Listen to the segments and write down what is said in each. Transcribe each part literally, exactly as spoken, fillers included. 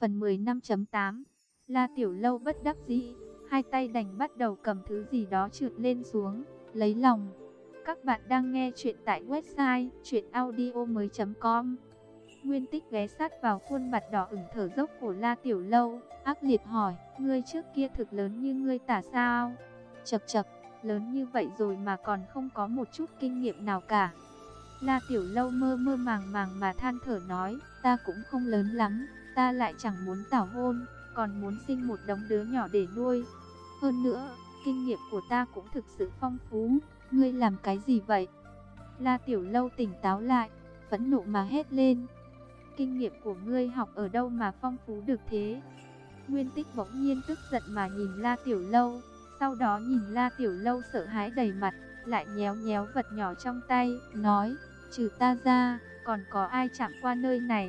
Phần mười năm chấm tám. La Tiểu Lâu bất đắc dĩ, hai tay đành bắt đầu cầm thứ gì đó trượt lên xuống, lấy lòng. Các bạn đang nghe chuyện tại website truyện audio mới chấm com. Nguyên Tích ghé sát vào khuôn mặt đỏ ửng thở dốc của La Tiểu Lâu, ác liệt hỏi, ngươi trước kia thực lớn như ngươi tả sao? Chậc chậc, lớn như vậy rồi mà còn không có một chút kinh nghiệm nào cả. La Tiểu Lâu mơ mơ màng màng mà than thở nói, ta cũng không lớn lắm, ta lại chẳng muốn tảo hôn, còn muốn sinh một đống đứa nhỏ để nuôi. Hơn nữa, kinh nghiệm của ta cũng thực sự phong phú, ngươi làm cái gì vậy? La Tiểu Lâu tỉnh táo lại, phẫn nộ mà hét lên. Kinh nghiệm của ngươi học ở đâu mà phong phú được thế? Nguyên Tích bỗng nhiên tức giận mà nhìn La Tiểu Lâu, sau đó nhìn La Tiểu Lâu sợ hãi đầy mặt, lại nhéo nhéo vật nhỏ trong tay, nói, trừ ta ra, còn có ai chạm qua nơi này?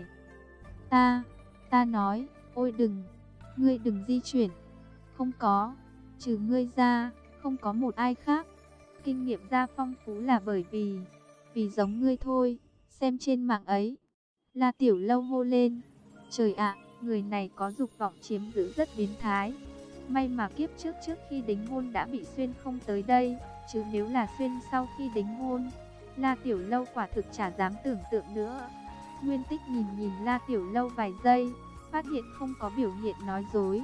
Ta, ta nói, ôi đừng, ngươi đừng di chuyển. Không có, trừ ngươi ra, không có một ai khác. Kinh nghiệm gia phong phú là bởi vì, vì giống ngươi thôi, xem trên mạng ấy. La Tiểu Lâu hô lên, trời ạ, người này có dục vọng chiếm giữ rất biến thái. May mà kiếp trước trước khi đính hôn đã bị xuyên không tới đây, chứ nếu là xuyên sau khi đính hôn, La Tiểu Lâu quả thực chả dám tưởng tượng nữa. Nguyên Tích nhìn nhìn La Tiểu Lâu vài giây, phát hiện không có biểu hiện nói dối.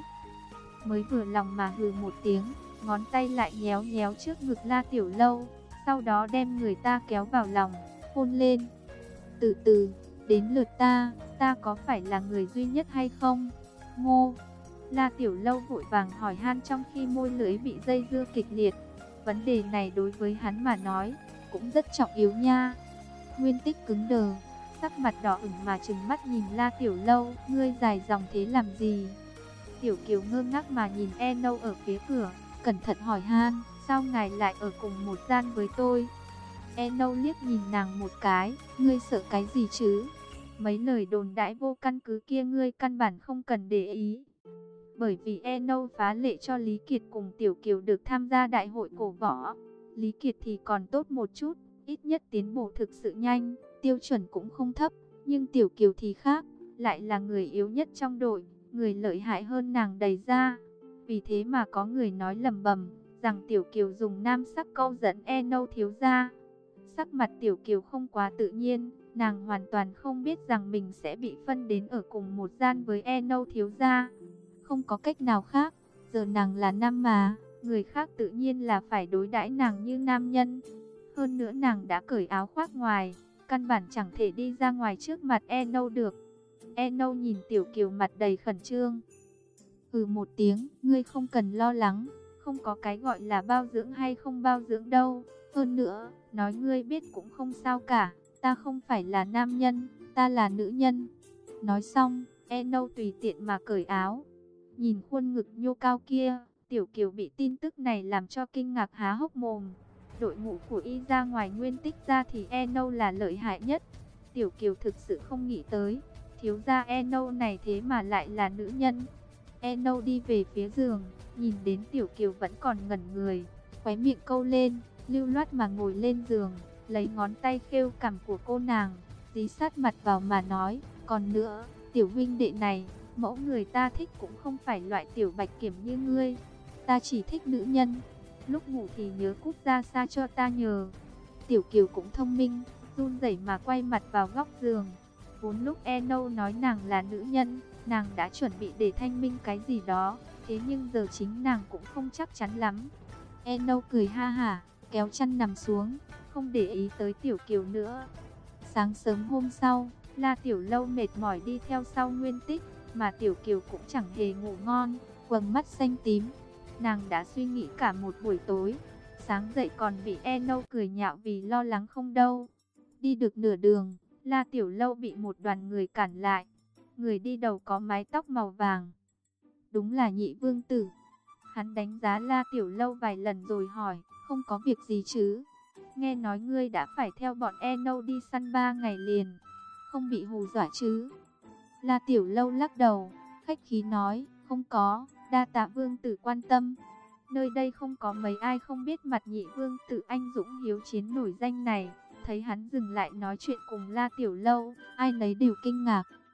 Mới vừa lòng mà hừ một tiếng, ngón tay lại nhéo nhéo trước ngực La Tiểu Lâu, sau đó đem người ta kéo vào lòng, hôn lên. Từ từ, đến lượt ta, ta có phải là người duy nhất hay không? Ngô! La Tiểu Lâu vội vàng hỏi han trong khi môi lưỡi bị dây dưa kịch liệt. Vấn đề này đối với hắn mà nói, cũng rất trọng yếu nha. Nguyên Tích cứng đờ, sắc mặt đỏ ửng mà trừng mắt nhìn La Tiểu Lâu, ngươi dài dòng thế làm gì? Tiểu Kiều ngơ ngác mà nhìn Eno ở phía cửa, cẩn thận hỏi han, sao ngài lại ở cùng một gian với tôi? Eno liếc nhìn nàng một cái, ngươi sợ cái gì chứ? Mấy lời đồn đãi vô căn cứ kia ngươi căn bản không cần để ý. Bởi vì Eno phá lệ cho Lý Kiệt cùng Tiểu Kiều được tham gia đại hội cổ võ. Lý Kiệt thì còn tốt một chút, ít nhất tiến bộ thực sự nhanh, tiêu chuẩn cũng không thấp. Nhưng Tiểu Kiều thì khác, lại là người yếu nhất trong đội, người lợi hại hơn nàng đầy ra. Vì thế mà có người nói lầm bầm rằng Tiểu Kiều dùng nam sắc câu dẫn Eno thiếu gia. Sắc mặt Tiểu Kiều không quá tự nhiên, nàng hoàn toàn không biết rằng mình sẽ bị phân đến ở cùng một gian với Eno thiếu gia. Không có cách nào khác, giờ nàng là nam mà, người khác tự nhiên là phải đối đãi nàng như nam nhân. Hơn nữa nàng đã cởi áo khoác ngoài, căn bản chẳng thể đi ra ngoài trước mặt Eno được. Eno nhìn Tiểu Kiều mặt đầy khẩn trương. Ừ một tiếng, ngươi không cần lo lắng, không có cái gọi là bao dưỡng hay không bao dưỡng đâu. Hơn nữa, nói ngươi biết cũng không sao cả, ta không phải là nam nhân, ta là nữ nhân. Nói xong, Eno tùy tiện mà cởi áo. Nhìn khuôn ngực nhô cao kia, Tiểu Kiều bị tin tức này làm cho kinh ngạc há hốc mồm. Đội ngũ của y ra ngoài Nguyên Tích ra thì Eno là lợi hại nhất. Tiểu Kiều thực sự không nghĩ tới, thiếu gia Eno này thế mà lại là nữ nhân. Eno đi về phía giường, nhìn đến Tiểu Kiều vẫn còn ngẩn người, khóe miệng câu lên, lưu loát mà ngồi lên giường, lấy ngón tay khêu cằm của cô nàng, dí sát mặt vào mà nói, còn nữa, Tiểu huynh đệ này, mẫu người ta thích cũng không phải loại tiểu bạch kiểm như ngươi. Ta chỉ thích nữ nhân. Lúc ngủ thì nhớ cút ra xa cho ta nhờ. Tiểu Kiều cũng thông minh, run rẩy mà quay mặt vào góc giường. Vốn lúc Eno nói nàng là nữ nhân, nàng đã chuẩn bị để thanh minh cái gì đó. Thế nhưng giờ chính nàng cũng không chắc chắn lắm. Eno cười ha hả, kéo chăn nằm xuống, không để ý tới Tiểu Kiều nữa. Sáng sớm hôm sau, La Tiểu Lâu mệt mỏi đi theo sau Nguyên Tích, mà Tiểu Kiều cũng chẳng hề ngủ ngon, quầng mắt xanh tím. Nàng đã suy nghĩ cả một buổi tối, sáng dậy còn bị Eno cười nhạo vì lo lắng không đâu. Đi được nửa đường, La Tiểu Lâu bị một đoàn người cản lại. Người đi đầu có mái tóc màu vàng, đúng là Nhị Vương Tử. Hắn đánh giá La Tiểu Lâu vài lần rồi hỏi, không có việc gì chứ? Nghe nói ngươi đã phải theo bọn Eno đi săn ba ngày liền, không bị hù dọa chứ? La Tiểu Lâu lắc đầu, khách khí nói, không có, đa tạ Vương Tử quan tâm. Nơi đây không có mấy ai không biết mặt Nhị Vương Tử anh dũng hiếu chiến nổi danh này. Thấy hắn dừng lại nói chuyện cùng La Tiểu Lâu, ai nấy đều kinh ngạc.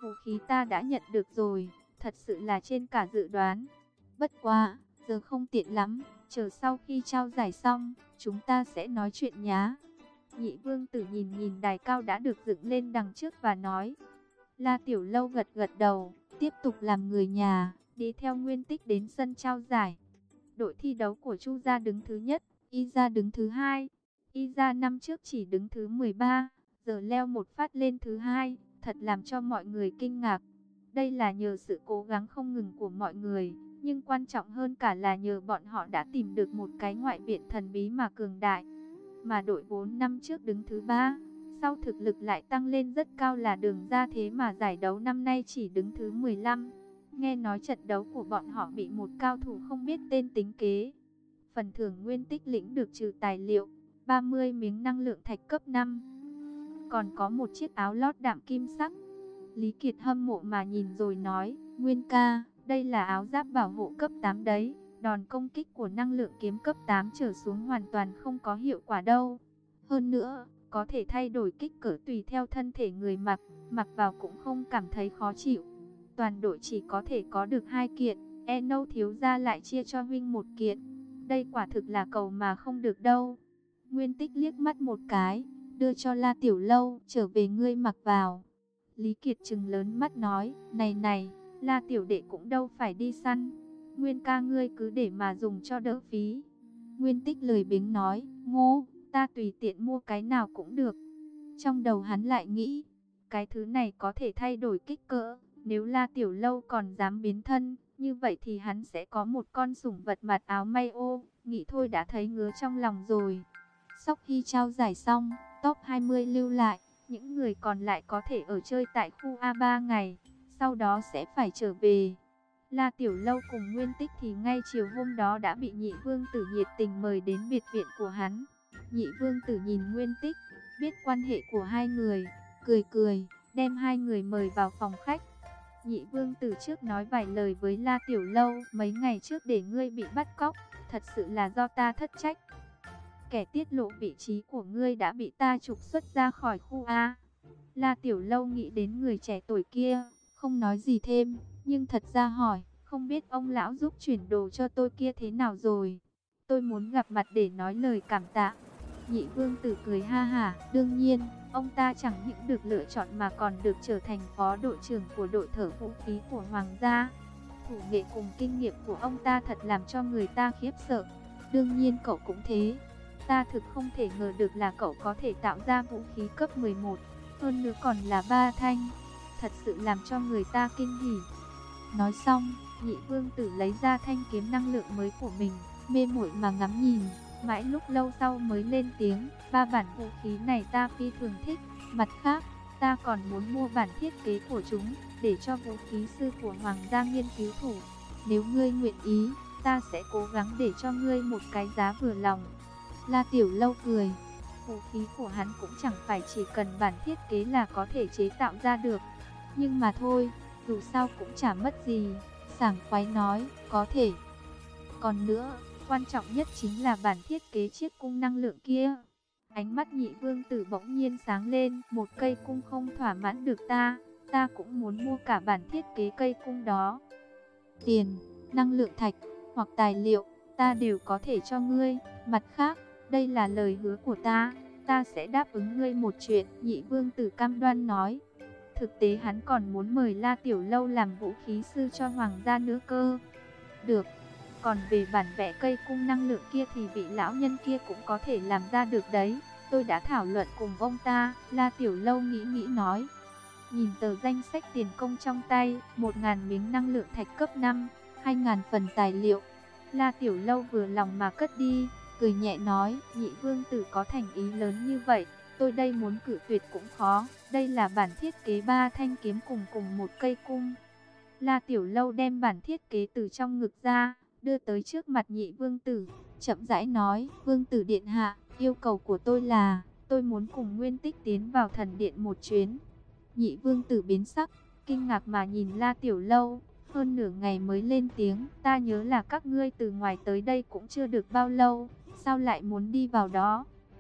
vũ khí ta đã nhận được rồi, thật sự là trên cả dự đoán. Bất quá, giờ không tiện lắm, chờ sau khi trao giải xong, chúng ta sẽ nói chuyện nhá. Nhị vương tử nhìn nhìn đài cao đã được dựng lên đằng trước và nói. La Tiểu Lâu gật gật đầu, tiếp tục làm người nhà, đi theo Nguyên Tích đến sân trao giải. Đội thi đấu của Chu gia đứng thứ nhất, Y gia đứng thứ hai. Y gia năm trước chỉ đứng thứ mười ba, giờ leo một phát lên thứ hai, thật làm cho mọi người kinh ngạc. Đây là nhờ sự cố gắng không ngừng của mọi người, nhưng quan trọng hơn cả là nhờ bọn họ đã tìm được một cái ngoại viện thần bí mà cường đại. Mà đội vốn năm trước đứng thứ ba, sau thực lực lại tăng lên rất cao là Đường Ra, thế mà giải đấu năm nay chỉ đứng thứ mười lăm. Nghe nói trận đấu của bọn họ bị một cao thủ không biết tên tính kế. Phần thưởng Nguyên Tích lĩnh được trừ tài liệu, ba mươi miếng năng lượng thạch cấp năm. Còn có một chiếc áo lót đạm kim sắc. Lý Kiệt hâm mộ mà nhìn rồi nói, Nguyên ca, đây là áo giáp bảo hộ cấp tám đấy. Đòn công kích của năng lượng kiếm cấp tám trở xuống hoàn toàn không có hiệu quả đâu. Hơn nữa, có thể thay đổi kích cỡ tùy theo thân thể người mặc, mặc vào cũng không cảm thấy khó chịu. Toàn đội chỉ có thể có được hai kiện, e nâu thiếu gia lại chia cho huynh một kiện. Đây quả thực là cầu mà không được đâu. Nguyên Tích liếc mắt một cái, đưa cho La Tiểu Lâu, trở về ngươi mặc vào. Lý Kiệt trừng lớn mắt nói, này này, La Tiểu đệ cũng đâu phải đi săn. Nguyên ca ngươi cứ để mà dùng cho đỡ phí. Nguyên Tích lười biếng nói, ngô, ta tùy tiện mua cái nào cũng được. Trong đầu hắn lại nghĩ, cái thứ này có thể thay đổi kích cỡ. Nếu La Tiểu Lâu còn dám biến thân, như vậy thì hắn sẽ có một con sủng vật mặc áo may ô. Nghĩ thôi đã thấy ngứa trong lòng rồi. Sau khi trao giải xong, top hai mươi lưu lại. Những người còn lại có thể ở chơi tại khu A ba ngày, sau đó sẽ phải trở về. La Tiểu Lâu cùng Nguyên Tích thì ngay chiều hôm đó đã bị Nhị Vương Tử nhiệt tình mời đến biệt viện của hắn. Nhị Vương Tử nhìn Nguyên Tích, biết quan hệ của hai người, cười cười, đem hai người mời vào phòng khách. Nhị Vương Tử trước nói vài lời với La Tiểu Lâu, mấy ngày trước để ngươi bị bắt cóc, thật sự là do ta thất trách. Kẻ tiết lộ vị trí của ngươi đã bị ta trục xuất ra khỏi khu A. La Tiểu Lâu nghĩ đến người trẻ tuổi kia, không nói gì thêm, nhưng thật ra hỏi, không biết ông lão giúp chuyển đồ cho tôi kia thế nào rồi? Tôi muốn gặp mặt để nói lời cảm tạ. Nhị Vương Tử cười ha hả, đương nhiên, ông ta chẳng những được lựa chọn mà còn được trở thành phó đội trưởng của đội thợ vũ khí của Hoàng gia. Thủ nghệ cùng kinh nghiệm của ông ta thật làm cho người ta khiếp sợ. Đương nhiên cậu cũng thế. Ta thực không thể ngờ được là cậu có thể tạo ra vũ khí cấp mười một, hơn nữa còn là ba thanh. Thật sự làm cho người ta kinh hỉ. Nói xong, Nhị Vương Tử lấy ra thanh kiếm năng lượng mới của mình, mê muội mà ngắm nhìn. Mãi lúc lâu sau mới lên tiếng, ba bản vũ khí này ta phi thường thích. Mặt khác, ta còn muốn mua bản thiết kế của chúng, để cho vũ khí sư của Hoàng gia nghiên cứu thử. Nếu ngươi nguyện ý, ta sẽ cố gắng để cho ngươi một cái giá vừa lòng. La Tiểu Lâu cười, vũ khí của hắn cũng chẳng phải chỉ cần bản thiết kế là có thể chế tạo ra được. Nhưng mà thôi, dù sao cũng chả mất gì. Sảng khoái nói, có thể. Còn nữa, quan trọng nhất chính là bản thiết kế chiếc cung năng lượng kia. Ánh mắt Nhị Vương Tử bỗng nhiên sáng lên, một cây cung không thỏa mãn được ta, ta cũng muốn mua cả bản thiết kế cây cung đó. Tiền, năng lượng thạch, hoặc tài liệu, ta đều có thể cho ngươi. Mặt khác, đây là lời hứa của ta, ta sẽ đáp ứng ngươi một chuyện, Nhị Vương Tử cam đoan nói. Thực tế hắn còn muốn mời La Tiểu Lâu làm vũ khí sư cho Hoàng gia nữa cơ. Được, còn về bản vẽ cây cung năng lượng kia thì vị lão nhân kia cũng có thể làm ra được đấy. Tôi đã thảo luận cùng ông ta, La Tiểu Lâu nghĩ nghĩ nói. Nhìn tờ danh sách tiền công trong tay, một nghìn miếng năng lượng thạch cấp năm, hai nghìn phần tài liệu. La Tiểu Lâu vừa lòng mà cất đi, cười nhẹ nói, Nhị Vương Tử có thành ý lớn như vậy, tôi đây muốn cự tuyệt cũng khó. Đây là bản thiết kế ba thanh kiếm cùng cùng một cây cung. La Tiểu Lâu đem bản thiết kế từ trong ngực ra, đưa tới trước mặt Nhị Vương Tử, chậm rãi nói, Vương Tử điện hạ, yêu cầu của tôi là, tôi muốn cùng Nguyên Tích tiến vào thần điện một chuyến. Nhị Vương Tử biến sắc, kinh ngạc mà nhìn La Tiểu Lâu, hơn nửa ngày mới lên tiếng, ta nhớ là các ngươi từ ngoài tới đây cũng chưa được bao lâu, sao lại muốn đi vào đó?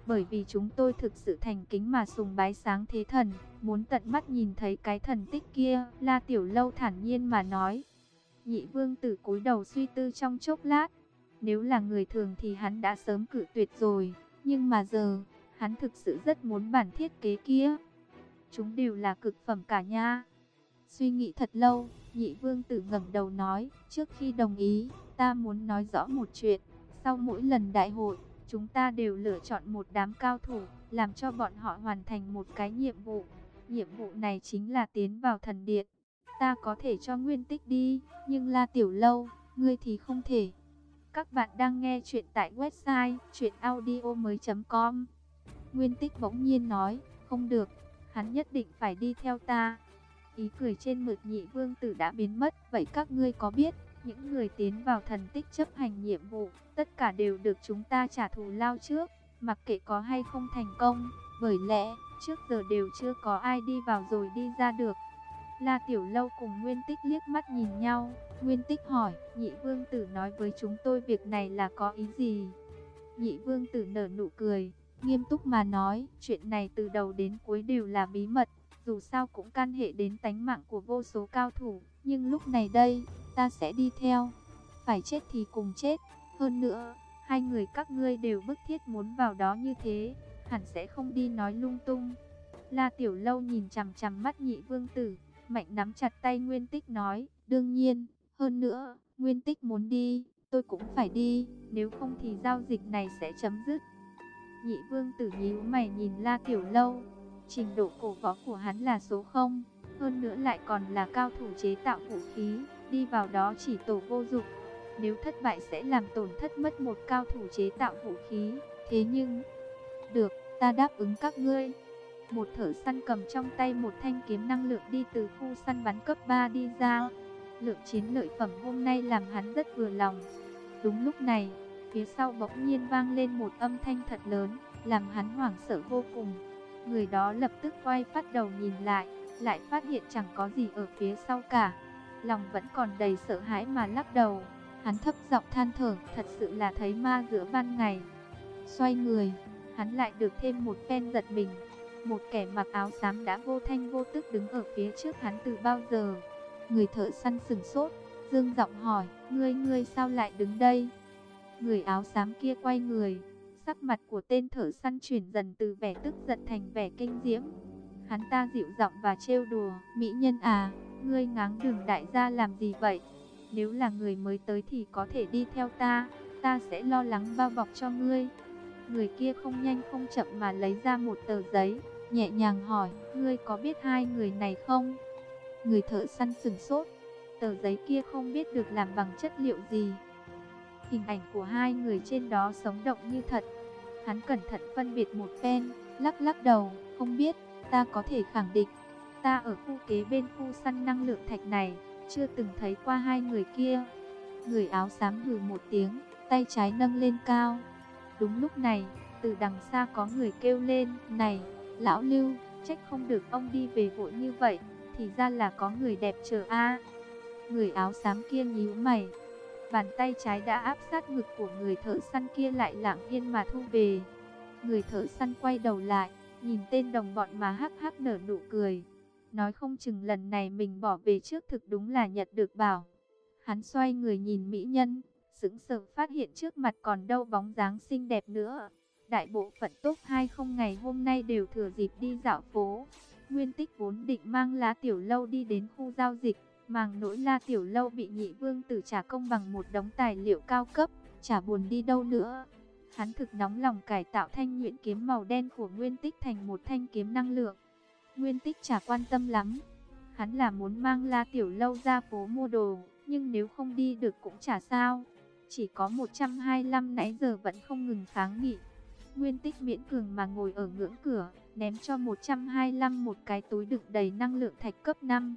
Bởi vì chúng tôi thực sự thành kính mà sùng bái sáng thế thần, muốn tận mắt nhìn thấy cái thần tích kia. La Tiểu Lâu thản nhiên mà nói. Nhị vương tử cúi đầu suy tư trong chốc lát. Nếu là người thường thì hắn đã sớm cự tuyệt rồi, nhưng mà giờ, hắn thực sự rất muốn bản thiết kế kia. Chúng đều là cực phẩm cả nha. Suy nghĩ thật lâu, nhị vương tử ngẩng đầu nói, trước khi đồng ý, ta muốn nói rõ một chuyện. Sau mỗi lần đại hội, chúng ta đều lựa chọn một đám cao thủ, làm cho bọn họ hoàn thành một cái nhiệm vụ. Nhiệm vụ này chính là tiến vào thần điện. Ta có thể cho Nguyên Tích đi, nhưng La Tiểu Lâu, ngươi thì không thể. Các bạn đang nghe chuyện tại website truyện audio mới chấm com. Nguyên Tích bỗng nhiên nói, không được, hắn nhất định phải đi theo ta. Ý cười trên mực nhị vương tử đã biến mất. Vậy các ngươi có biết, những người tiến vào thần tích chấp hành nhiệm vụ, tất cả đều được chúng ta trả thù lao trước, mặc kệ có hay không thành công. Bởi lẽ, trước giờ đều chưa có ai đi vào rồi đi ra được. La Tiểu Lâu cùng Nguyên Tích liếc mắt nhìn nhau. Nguyên Tích hỏi, nhị vương tử nói với chúng tôi việc này là có ý gì? Nhị vương tử nở nụ cười, nghiêm túc mà nói, chuyện này từ đầu đến cuối đều là bí mật. Dù sao cũng can hệ đến tánh mạng của vô số cao thủ. Nhưng lúc này đây, ta sẽ đi theo. Phải chết thì cùng chết. Hơn nữa, hai người các ngươi đều bức thiết muốn vào đó như thế, hẳn sẽ không đi nói lung tung. La Tiểu Lâu nhìn chằm chằm mắt nhị vương tử, mạnh nắm chặt tay Nguyên Tích nói, đương nhiên, hơn nữa, Nguyên Tích muốn đi, tôi cũng phải đi, nếu không thì giao dịch này sẽ chấm dứt. Nhị vương tử nhíu mày nhìn La Tiểu Lâu, trình độ cổ võ của hắn là số không, hơn nữa lại còn là cao thủ chế tạo vũ khí, đi vào đó chỉ tổ vô dụng. Nếu thất bại sẽ làm tổn thất mất một cao thủ chế tạo vũ khí, thế nhưng... Được, ta đáp ứng các ngươi. Một thợ săn cầm trong tay một thanh kiếm năng lượng đi từ khu săn bắn cấp ba đi ra. Lượng chiến lợi phẩm hôm nay làm hắn rất vừa lòng. Đúng lúc này, phía sau bỗng nhiên vang lên một âm thanh thật lớn, làm hắn hoảng sợ vô cùng. Người đó lập tức quay phát đầu nhìn lại, lại phát hiện chẳng có gì ở phía sau cả. Lòng vẫn còn đầy sợ hãi mà lắc đầu. Hắn thấp giọng than thở, thật sự là thấy ma giữa ban ngày. Xoay người, hắn lại được thêm một phen giật mình. Một kẻ mặc áo xám đã vô thanh vô tức đứng ở phía trước hắn từ bao giờ. Người thợ săn sừng sốt, dương giọng hỏi, ngươi ngươi sao lại đứng đây? Người áo xám kia quay người, sắc mặt của tên thợ săn chuyển dần từ vẻ tức giận thành vẻ kinh diễm. Hắn ta dịu giọng và trêu đùa, mỹ nhân à, ngươi ngáng đường đại gia làm gì vậy? Nếu là người mới tới thì có thể đi theo ta, ta sẽ lo lắng bao bọc cho ngươi. Người kia không nhanh không chậm mà lấy ra một tờ giấy, nhẹ nhàng hỏi, ngươi có biết hai người này không? Người thợ săn sừng sốt, tờ giấy kia không biết được làm bằng chất liệu gì. Hình ảnh của hai người trên đó sống động như thật. Hắn cẩn thận phân biệt một phen, lắc lắc đầu, không biết, ta có thể khẳng định. Ta ở khu kế bên khu săn năng lượng thạch này, chưa từng thấy qua hai người kia. Người áo xám hừ một tiếng, tay trái nâng lên cao. Đúng lúc này, từ đằng xa có người kêu lên, này, lão Lưu, trách không được ông đi về vội như vậy, thì ra là có người đẹp chờ a. Người áo xám kia nhíu mày, bàn tay trái đã áp sát ngực của người thợ săn kia lại lặng yên mà thu về. Người thợ săn quay đầu lại, nhìn tên đồng bọn mà hắc hắc nở nụ cười. Nói không chừng lần này mình bỏ về trước thực đúng là nhặt được bảo. Hắn xoay người nhìn mỹ nhân, sững sờ phát hiện trước mặt còn đâu bóng dáng xinh đẹp nữa. Đại bộ phận top hai không ngày hôm nay đều thừa dịp đi dạo phố. Nguyên Tích vốn định mang La Tiểu Lâu đi đến khu giao dịch, màng nỗi La Tiểu Lâu bị nhị vương tử trả công bằng một đống tài liệu cao cấp, chả buồn đi đâu nữa. Hắn thực nóng lòng cải tạo thanh nhuyễn kiếm màu đen của Nguyên Tích thành một thanh kiếm năng lượng. Nguyên Tích chả quan tâm lắm. Hắn là muốn mang La Tiểu Lâu ra phố mua đồ, nhưng nếu không đi được cũng chả sao. Chỉ có một trăm hai mươi lăm nãy giờ vẫn không ngừng kháng nghị. Nguyên Tích miễn cường mà ngồi ở ngưỡng cửa, ném cho một trăm hai mươi lăm một cái túi đựng đầy năng lượng thạch cấp năm.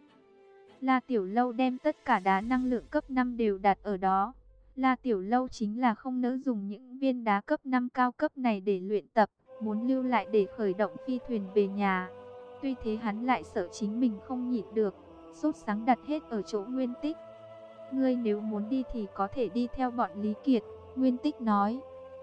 La Tiểu Lâu đem tất cả đá năng lượng cấp năm đều đặt ở đó. La Tiểu Lâu chính là không nỡ dùng những viên đá cấp năm cao cấp này để luyện tập, muốn lưu lại để khởi động phi thuyền về nhà. Tuy thế hắn lại sợ chính mình không nhịn được, sốt sắng đặt hết ở chỗ Nguyên Tích. Ngươi nếu muốn đi thì có thể đi theo bọn Lý Kiệt, Nguyên Tích nói.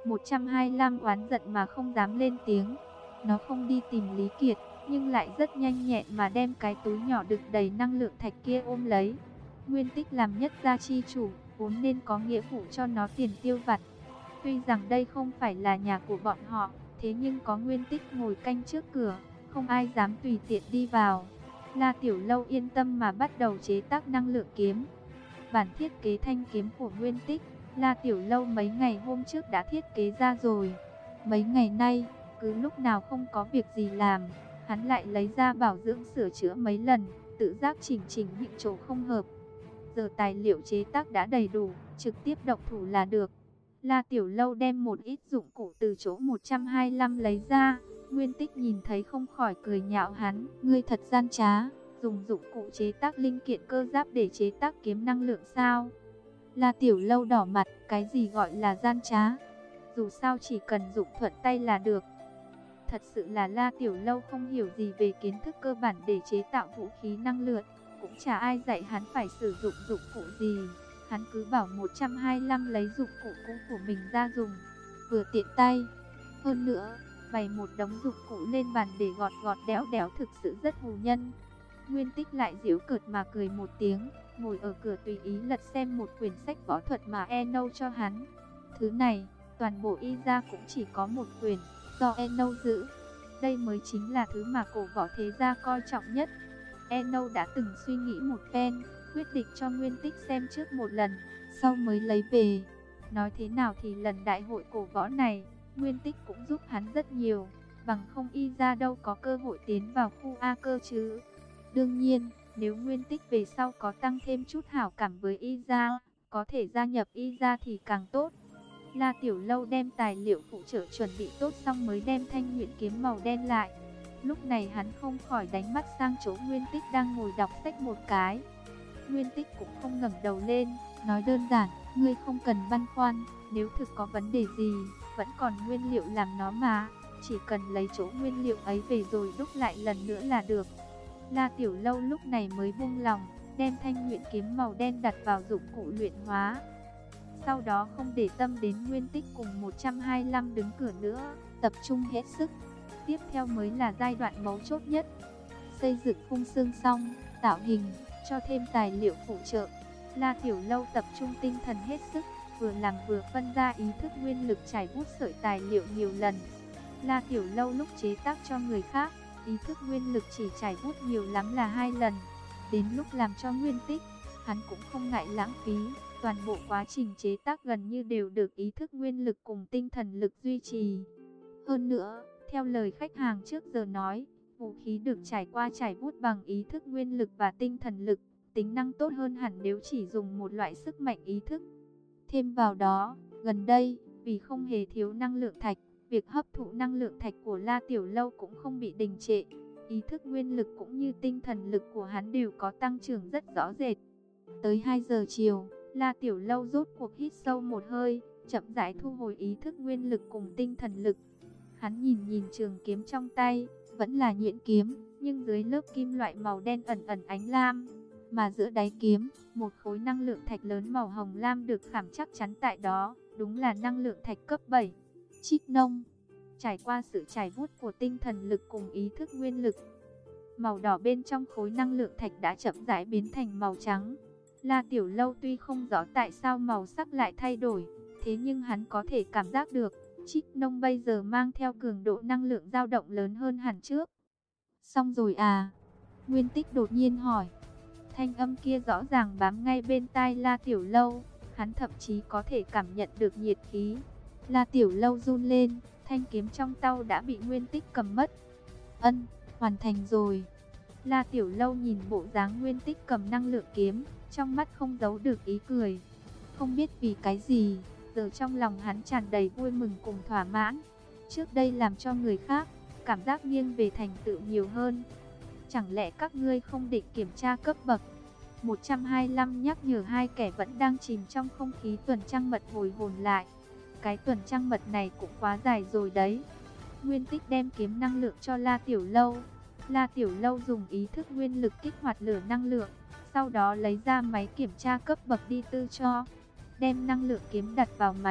một trăm hai mươi lăm oán giận mà không dám lên tiếng. Nó không đi tìm Lý Kiệt, nhưng lại rất nhanh nhẹn mà đem cái túi nhỏ đựng đầy năng lượng thạch kia ôm lấy. Nguyên Tích làm nhất gia chi chủ, vốn nên có nghĩa vụ cho nó tiền tiêu vặt. Tuy rằng đây không phải là nhà của bọn họ, thế nhưng có Nguyên Tích ngồi canh trước cửa, không ai dám tùy tiện đi vào. La Tiểu Lâu yên tâm mà bắt đầu chế tác năng lượng kiếm. Bản thiết kế thanh kiếm của Nguyên Tích, La Tiểu Lâu mấy ngày hôm trước đã thiết kế ra rồi. Mấy ngày nay, cứ lúc nào không có việc gì làm, hắn lại lấy ra bảo dưỡng sửa chữa mấy lần, tự giác chỉnh chỉnh những chỗ không hợp. Giờ tài liệu chế tác đã đầy đủ, trực tiếp động thủ là được. La Tiểu Lâu đem một ít dụng cụ từ chỗ một trăm hai mươi lăm lấy ra. Nguyên Tích nhìn thấy không khỏi cười nhạo hắn. Ngươi thật gian trá, dùng dụng cụ chế tác linh kiện cơ giáp để chế tác kiếm năng lượng sao? La Tiểu Lâu đỏ mặt, cái gì gọi là gian trá? Dù sao chỉ cần dụng thuận tay là được. Thật sự là La Tiểu Lâu không hiểu gì về kiến thức cơ bản để chế tạo vũ khí năng lượng. Cũng chả ai dạy hắn phải sử dụng dụng cụ gì. Hắn cứ bảo một trăm hai mươi lăm lấy dụng cụ cũ của mình ra dùng, vừa tiện tay. Hơn nữa, bày một đống dụng cụ lên bàn để gọt gọt đẽo đẽo thực sự rất hù nhân. Nguyên Tích lại giễu cợt mà cười một tiếng, ngồi ở cửa tùy ý lật xem một quyển sách võ thuật mà Eno cho hắn. Thứ này, toàn bộ y ra cũng chỉ có một quyển, do Eno giữ. Đây mới chính là thứ mà cổ võ thế gia coi trọng nhất. Eno đã từng suy nghĩ một phen, quyết định cho Nguyên Tích xem trước một lần, sau mới lấy về. Nói thế nào thì lần đại hội cổ võ này, Nguyên Tích cũng giúp hắn rất nhiều, bằng không y ra đâu có cơ hội tiến vào khu A cơ chứ. Đương nhiên, nếu Nguyên Tích về sau có tăng thêm chút hảo cảm với y ra, có thể gia nhập y ra thì càng tốt. La Tiểu Lâu đem tài liệu phụ trợ chuẩn bị tốt xong mới đem thanh nhuyễn kiếm màu đen lại. Lúc này hắn không khỏi đánh mắt sang chỗ Nguyên Tích đang ngồi đọc sách một cái. Nguyên Tích cũng không ngẩng đầu lên, nói đơn giản, ngươi không cần băn khoăn, nếu thực có vấn đề gì, vẫn còn nguyên liệu làm nó mà, chỉ cần lấy chỗ nguyên liệu ấy về rồi đúc lại lần nữa là được. La Tiểu Lâu lúc này mới buông lòng, đem thanh nhuyễn kiếm màu đen đặt vào dụng cụ luyện hóa. Sau đó không để tâm đến Nguyên Tích cùng một trăm hai mươi lăm đứng cửa nữa, tập trung hết sức. Tiếp theo mới là giai đoạn mấu chốt nhất. Xây dựng khung xương xong, tạo hình, cho thêm tài liệu phụ trợ. La Tiểu Lâu tập trung tinh thần hết sức, vừa làm vừa phân ra ý thức nguyên lực trải bút sợi tài liệu nhiều lần. La Tiểu Lâu lúc chế tác cho người khác, ý thức nguyên lực chỉ trải bút nhiều lắm là hai lần. Đến lúc làm cho Nguyên Tích, hắn cũng không ngại lãng phí. Toàn bộ quá trình chế tác gần như đều được ý thức nguyên lực cùng tinh thần lực duy trì. Hơn nữa, theo lời khách hàng trước giờ nói, vũ khí được trải qua trải bút bằng ý thức nguyên lực và tinh thần lực, tính năng tốt hơn hẳn nếu chỉ dùng một loại sức mạnh ý thức. Thêm vào đó, gần đây, vì không hề thiếu năng lượng thạch, việc hấp thụ năng lượng thạch của La Tiểu Lâu cũng không bị đình trệ. Ý thức nguyên lực cũng như tinh thần lực của hắn đều có tăng trưởng rất rõ rệt. Tới hai giờ chiều, La Tiểu Lâu rốt cuộc hít sâu một hơi, chậm rãi thu hồi ý thức nguyên lực cùng tinh thần lực. Hắn nhìn nhìn trường kiếm trong tay, vẫn là nhuyễn kiếm, nhưng dưới lớp kim loại màu đen ẩn ẩn ánh lam. Mà giữa đáy kiếm, một khối năng lượng thạch lớn màu hồng lam được khảm chắc chắn tại đó, đúng là năng lượng thạch cấp bảy. Trích nông, trải qua sự trải bút của tinh thần lực cùng ý thức nguyên lực, màu đỏ bên trong khối năng lượng thạch đã chậm rãi biến thành màu trắng. La Tiểu Lâu tuy không rõ tại sao màu sắc lại thay đổi, thế nhưng hắn có thể cảm giác được, trích nông bây giờ mang theo cường độ năng lượng dao động lớn hơn hẳn trước. Xong rồi à? Nguyên Tích đột nhiên hỏi. Thanh âm kia rõ ràng bám ngay bên tai La Tiểu Lâu, hắn thậm chí có thể cảm nhận được nhiệt khí. La Tiểu Lâu run lên, thanh kiếm trong tay đã bị Nguyên Tích cầm mất. Ân, hoàn thành rồi. La Tiểu Lâu nhìn bộ dáng Nguyên Tích cầm năng lượng kiếm, trong mắt không giấu được ý cười. Không biết vì cái gì, giờ trong lòng hắn tràn đầy vui mừng cùng thỏa mãn. Trước đây làm cho người khác, cảm giác nghiêng về thành tựu nhiều hơn. Chẳng lẽ các ngươi không định kiểm tra cấp bậc? một trăm hai mươi lăm nhắc nhở hai kẻ vẫn đang chìm trong không khí tuần trăng mật hồi hồn lại. Cái tuần trăng mật này cũng quá dài rồi đấy. Nguyên Tích đem kiếm năng lượng cho La Tiểu Lâu. La Tiểu Lâu dùng ý thức nguyên lực kích hoạt lửa năng lượng, sau đó lấy ra máy kiểm tra cấp bậc đi tư cho. Đem năng lượng kiếm đặt vào máy,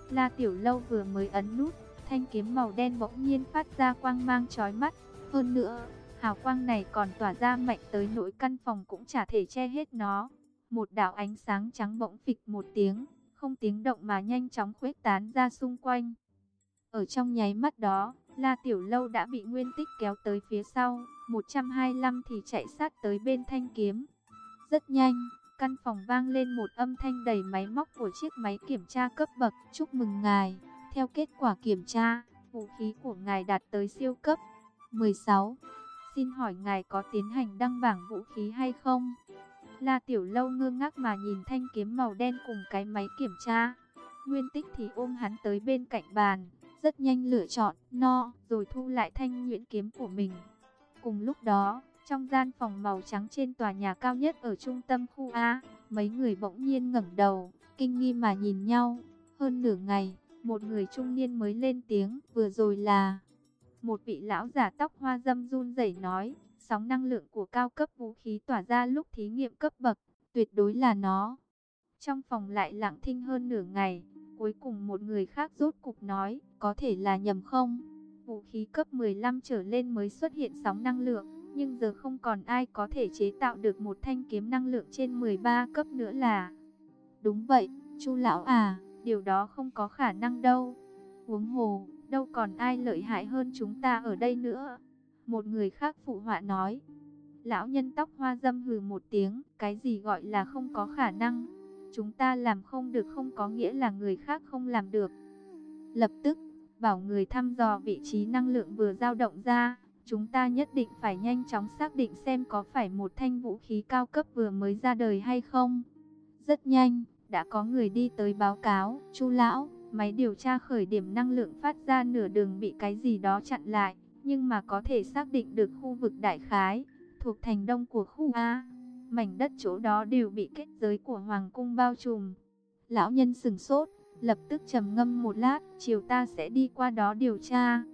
La Tiểu Lâu vừa mới ấn nút, thanh kiếm màu đen bỗng nhiên phát ra quang mang chói mắt. Hơn nữa, hào quang này còn tỏa ra mạnh tới nỗi căn phòng cũng chả thể che hết nó. Một đạo ánh sáng trắng bỗng phịch một tiếng, không tiếng động mà nhanh chóng khuếch tán ra xung quanh. Ở trong nháy mắt đó, La Tiểu Lâu đã bị Nguyên Tích kéo tới phía sau, một trăm hai mươi lăm thì chạy sát tới bên thanh kiếm. Rất nhanh, căn phòng vang lên một âm thanh đầy máy móc của chiếc máy kiểm tra cấp bậc. Chúc mừng ngài, theo kết quả kiểm tra, vũ khí của ngài đạt tới siêu cấp mười sáu. Xin hỏi ngài có tiến hành đăng bảng vũ khí hay không? La Tiểu Lâu ngơ ngác mà nhìn thanh kiếm màu đen cùng cái máy kiểm tra. Nguyên Tích thì ôm hắn tới bên cạnh bàn, rất nhanh lựa chọn no, rồi thu lại thanh nhuyễn kiếm của mình. Cùng lúc đó, trong gian phòng màu trắng trên tòa nhà cao nhất ở trung tâm khu A, mấy người bỗng nhiên ngẩng đầu, kinh nghi mà nhìn nhau. Hơn nửa ngày, một người trung niên mới lên tiếng, vừa rồi là... Một vị lão giả tóc hoa râm run rẩy nói, sóng năng lượng của cao cấp vũ khí tỏa ra lúc thí nghiệm cấp bậc, tuyệt đối là nó. Trong phòng lại lặng thinh hơn nửa ngày, cuối cùng một người khác rốt cục nói, có thể là nhầm không? Vũ khí cấp mười lăm trở lên mới xuất hiện sóng năng lượng, nhưng giờ không còn ai có thể chế tạo được một thanh kiếm năng lượng trên mười ba cấp nữa là... Đúng vậy, Chu lão à, điều đó không có khả năng đâu. Huống hồ, đâu còn ai lợi hại hơn chúng ta ở đây nữa. Một người khác phụ họa nói. Lão nhân tóc hoa râm hừ một tiếng, cái gì gọi là không có khả năng? Chúng ta làm không được không có nghĩa là người khác không làm được. Lập tức, bảo người thăm dò vị trí năng lượng vừa dao động ra. Chúng ta nhất định phải nhanh chóng xác định xem có phải một thanh vũ khí cao cấp vừa mới ra đời hay không. Rất nhanh, đã có người đi tới báo cáo, Chu lão, máy điều tra khởi điểm năng lượng phát ra nửa đường bị cái gì đó chặn lại, nhưng mà có thể xác định được khu vực đại khái, thuộc thành đông của khu A. Mảnh đất chỗ đó đều bị kết giới của Hoàng cung bao trùm. Lão nhân sửng sốt, lập tức trầm ngâm một lát, chiều ta sẽ đi qua đó điều tra.